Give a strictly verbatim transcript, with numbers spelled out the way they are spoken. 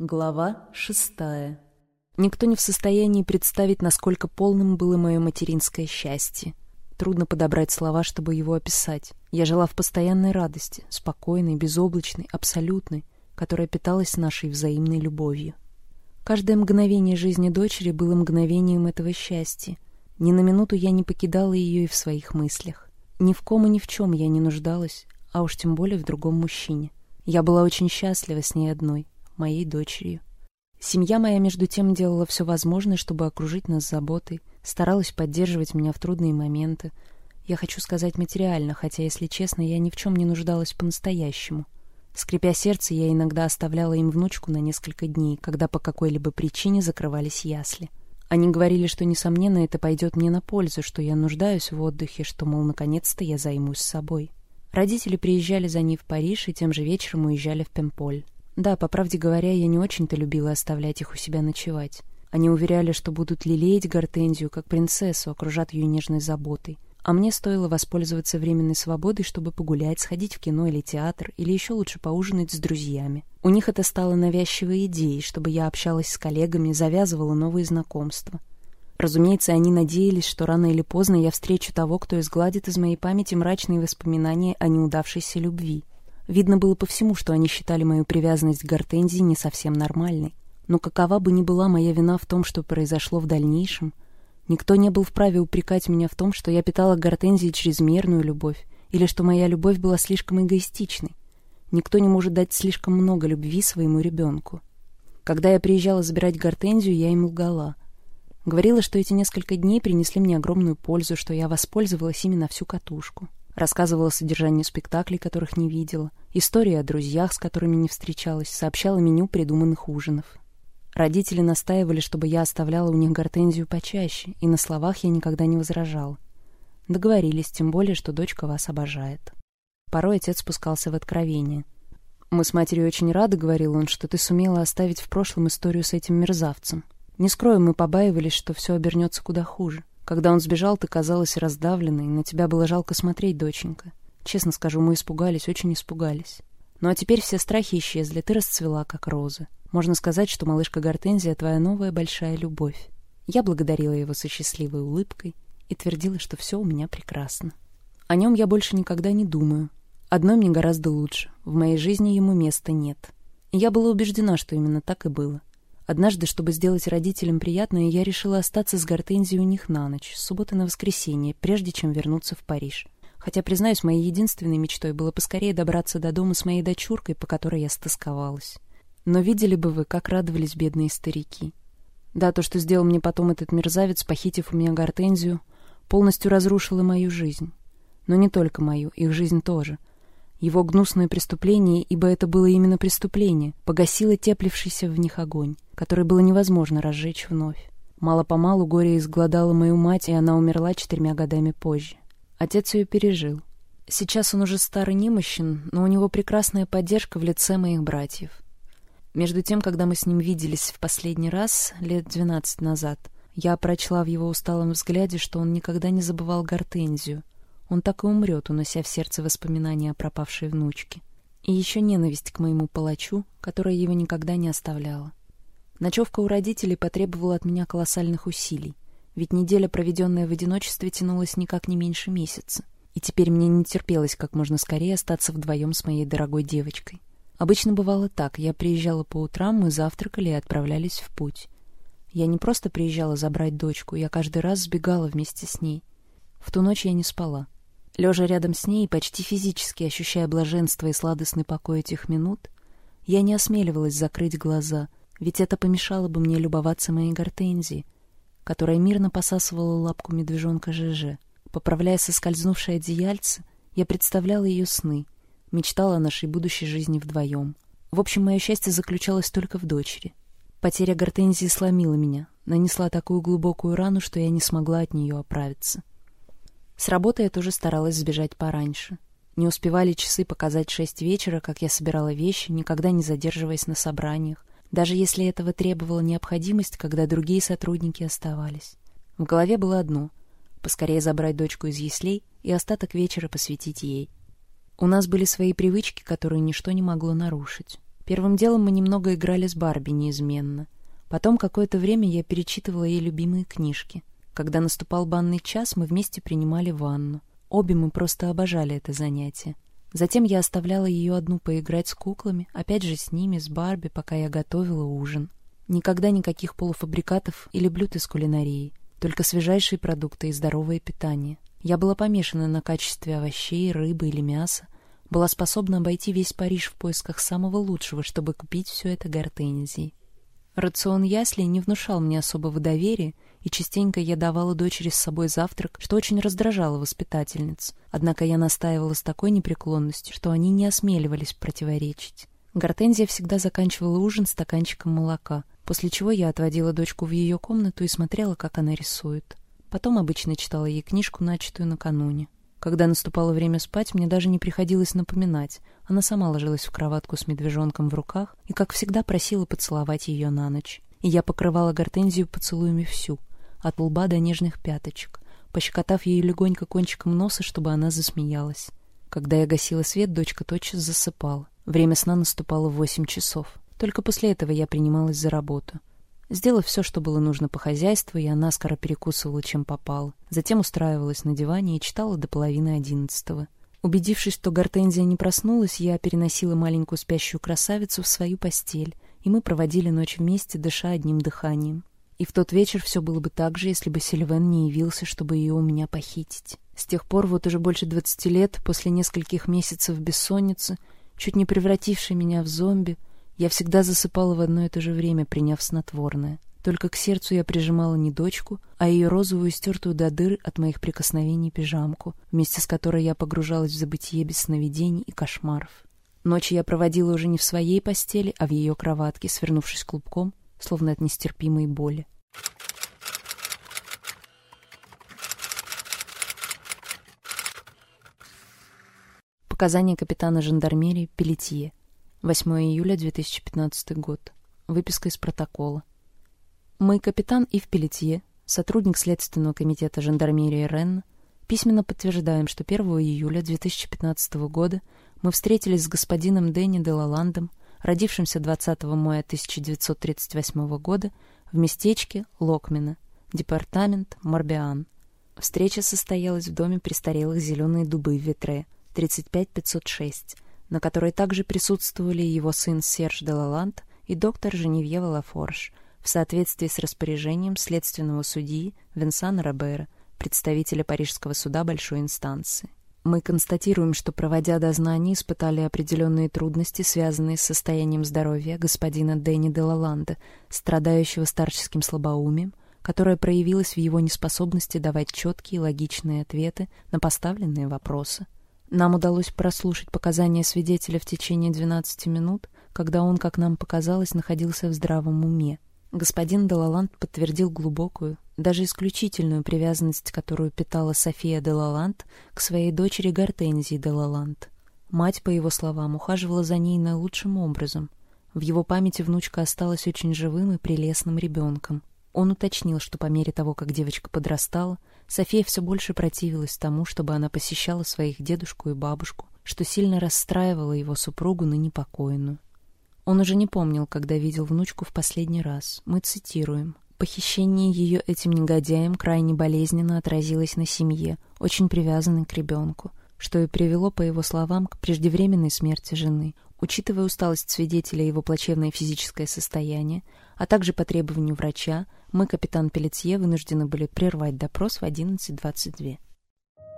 Глава шестая. Никто не в состоянии представить, насколько полным было мое материнское счастье. Трудно подобрать слова, чтобы его описать. Я жила в постоянной радости, спокойной, безоблачной, абсолютной, которая питалась нашей взаимной любовью. Каждое мгновение жизни дочери было мгновением этого счастья. Ни на минуту я не покидала ее и в своих мыслях. Ни в ком и ни в чем я не нуждалась, а уж тем более в другом мужчине. Я была очень счастлива с ней одной, моей дочерью. Семья моя, между тем, делала все возможное, чтобы окружить нас заботой, старалась поддерживать меня в трудные моменты. Я хочу сказать материально, хотя, если честно, я ни в чем не нуждалась по-настоящему. Скрипя сердце, я иногда оставляла им внучку на несколько дней, когда по какой-либо причине закрывались ясли. Они говорили, что, несомненно, это пойдет мне на пользу, что я нуждаюсь в отдыхе, что, мол, наконец-то я займусь собой. Родители приезжали за ней в Париж и тем же вечером уезжали в Пемполь. Да, по правде говоря, я не очень-то любила оставлять их у себя ночевать. Они уверяли, что будут лелеять Гортензию как принцессу, окружат ее нежной заботой. А мне стоило воспользоваться временной свободой, чтобы погулять, сходить в кино или театр, или еще лучше поужинать с друзьями. У них это стало навязчивой идеей, чтобы я общалась с коллегами, завязывала новые знакомства. Разумеется, они надеялись, что рано или поздно я встречу того, кто изгладит из моей памяти мрачные воспоминания о неудавшейся любви. Видно было по всему, что они считали мою привязанность к Гортензии не совсем нормальной. Но какова бы ни была моя вина в том, что произошло в дальнейшем, никто не был вправе упрекать меня в том, что я питала к Гортензии чрезмерную любовь, или что моя любовь была слишком эгоистичной. Никто не может дать слишком много любви своему ребенку. Когда я приезжала забирать Гортензию, я им лгала. Говорила, что эти несколько дней принесли мне огромную пользу, что я воспользовалась ими на всю катушку. Рассказывала о содержании спектаклей, которых не видела, истории о друзьях, с которыми не встречалась, сообщала меню придуманных ужинов. Родители настаивали, чтобы я оставляла у них Гортензию почаще, и на словах я никогда не возражала. Договорились, тем более, что дочка вас обожает. Порой отец спускался в откровение. «Мы с матерью очень рады, — говорил он, — что ты сумела оставить в прошлом историю с этим мерзавцем. Не скрою, мы побаивались, что все обернется куда хуже. Когда он сбежал, ты казалась раздавленной, на тебя было жалко смотреть, доченька. Честно скажу, мы испугались, очень испугались. Ну а теперь все страхи исчезли, ты расцвела, как роза. Можно сказать, что малышка Гортензия — твоя новая большая любовь». Я благодарила его со счастливой улыбкой и твердила, что все у меня прекрасно. О нем я больше никогда не думаю. Одной мне гораздо лучше, в моей жизни ему места нет. И я была убеждена, что именно так и было. Однажды, чтобы сделать родителям приятное, я решила остаться с Гортензией у них на ночь, с субботы на воскресенье, прежде чем вернуться в Париж. Хотя, признаюсь, моей единственной мечтой было поскорее добраться до дома с моей дочуркой, по которой я стосковалась. Но видели бы вы, как радовались бедные старики. Да, то, что сделал мне потом этот мерзавец, похитив у меня Гортензию, полностью разрушило мою жизнь. Но не только мою, их жизнь тоже. Его гнусное преступление, ибо это было именно преступление, погасило теплившийся в них огонь, который было невозможно разжечь вновь. Мало-помалу горе изгладало мою мать, и она умерла четырьмя годами позже. Отец ее пережил. Сейчас он уже стар и немощен, но у него прекрасная поддержка в лице моих братьев. Между тем, когда мы с ним виделись в последний раз, лет двенадцать назад, я прочла в его усталом взгляде, что он никогда не забывал Гортензию. Он так и умрет, унося в сердце воспоминания о пропавшей внучке. И еще ненависть к моему палачу, которая его никогда не оставляла. Ночевка у родителей потребовала от меня колоссальных усилий, ведь неделя, проведенная в одиночестве, тянулась никак не меньше месяца. И теперь мне не терпелось как можно скорее остаться вдвоем с моей дорогой девочкой. Обычно бывало так: я приезжала по утрам, мы завтракали и отправлялись в путь. Я не просто приезжала забрать дочку, я каждый раз сбегала вместе с ней. В ту ночь я не спала. Лежа рядом с ней, почти физически ощущая блаженство и сладостный покой этих минут, я не осмеливалась закрыть глаза, ведь это помешало бы мне любоваться моей Гортензией, которая мирно посасывала лапку медвежонка ЖЖ. Поправляя соскользнувшее одеяльце, я представляла ее сны, мечтала о нашей будущей жизни вдвоем. В общем, мое счастье заключалось только в дочери. Потеря Гортензии сломила меня, нанесла такую глубокую рану, что я не смогла от нее оправиться. С работы я тоже старалась сбежать пораньше. Не успевали часы показать шесть вечера, как я собирала вещи, никогда не задерживаясь на собраниях, даже если этого требовала необходимость, когда другие сотрудники оставались. В голове было одно — поскорее забрать дочку из яслей и остаток вечера посвятить ей. У нас были свои привычки, которые ничто не могло нарушить. Первым делом мы немного играли с Барби неизменно. Потом какое-то время я перечитывала ей любимые книжки. Когда наступал банный час, мы вместе принимали ванну. Обе мы просто обожали это занятие. Затем я оставляла ее одну поиграть с куклами, опять же с ними, с Барби, пока я готовила ужин. Никогда никаких полуфабрикатов или блюд из кулинарии, только свежайшие продукты и здоровое питание. Я была помешана на качестве овощей, рыбы или мяса, была способна обойти весь Париж в поисках самого лучшего, чтобы купить все это Гортензии. Рацион яслей не внушал мне особого доверия, и частенько я давала дочери с собой завтрак, что очень раздражало воспитательниц. Однако я настаивала с такой непреклонностью, что они не осмеливались противоречить. Гортензия всегда заканчивала ужин стаканчиком молока, после чего я отводила дочку в ее комнату и смотрела, как она рисует. Потом обычно читала ей книжку, начатую накануне. Когда наступало время спать, мне даже не приходилось напоминать. Она сама ложилась в кроватку с медвежонком в руках и, как всегда, просила поцеловать ее на ночь. И я покрывала Гортензию поцелуями всю, от лба до нежных пяточек, пощекотав ее легонько кончиком носа, чтобы она засмеялась. Когда я гасила свет, дочка тотчас засыпала. Время сна наступало в восемь часов. Только после этого я принималась за работу. Сделав все, что было нужно по хозяйству, я наскоро перекусывала, чем попало. Затем устраивалась на диване и читала до половины одиннадцатого. Убедившись, что Гортензия не проснулась, я переносила маленькую спящую красавицу в свою постель, и мы проводили ночь вместе, дыша одним дыханием. И в тот вечер все было бы так же, если бы Сильвен не явился, чтобы ее у меня похитить. С тех пор, вот уже больше двадцати лет, после нескольких месяцев бессонницы, чуть не превратившей меня в зомби, я всегда засыпала в одно и то же время, приняв снотворное. Только к сердцу я прижимала не дочку, а ее розовую, стертую до дыр от моих прикосновений пижамку, вместе с которой я погружалась в забытье без сновидений и кошмаров. Ночи я проводила уже не в своей постели, а в ее кроватке, свернувшись клубком, словно от нестерпимой боли. Показания капитана жандармерии Пелетье. восьмое июля две тысячи пятнадцатый год. Выписка из протокола. Мы, капитан Ив Пелетье, сотрудник Следственного комитета жандармерии Ренна, письменно подтверждаем, что первого июля две тысячи пятнадцатого года мы встретились с господином Дэнни де Лаландом, родившимся двадцатого мая тысяча девятьсот тридцать восьмого года в местечке Локмина, департамент Морбиан. Встреча состоялась в доме престарелых «Зеленые дубы» в Витре, тридцать пять пятьсот шесть, на которой также присутствовали его сын Серж де Лаланд и доктор Женевьева Лафорж, в соответствии с распоряжением следственного судьи Винсана Робера, представителя Парижского суда большой инстанции. Мы констатируем, что, проводя дознание, испытали определенные трудности, связанные с состоянием здоровья господина Дэнни де Лаланда, страдающего старческим слабоумием, которое проявилось в его неспособности давать четкие логичные ответы на поставленные вопросы. Нам удалось прослушать показания свидетеля в течение двенадцати минут, когда он, как нам показалось, находился в здравом уме. Господин де Лаланд подтвердил глубокую, даже исключительную привязанность, которую питала София де Лаланд к своей дочери Гортензии де Лаланд. Мать, по его словам, ухаживала за ней наилучшим образом. В его памяти внучка осталась очень живым и прелестным ребенком. Он уточнил, что по мере того, как девочка подрастала, София все больше противилась тому, чтобы она посещала своих дедушку и бабушку, что сильно расстраивало его супругу, ныне покойную. Он уже не помнил, когда видел внучку в последний раз. Мы цитируем. «Похищение ее этим негодяем крайне болезненно отразилось на семье, очень привязанной к ребенку, что и привело, по его словам, к преждевременной смерти жены. Учитывая усталость свидетеля и его плачевное физическое состояние, а также по требованию врача, мы, капитан Пелетье, вынуждены были прервать допрос в одиннадцать двадцать два».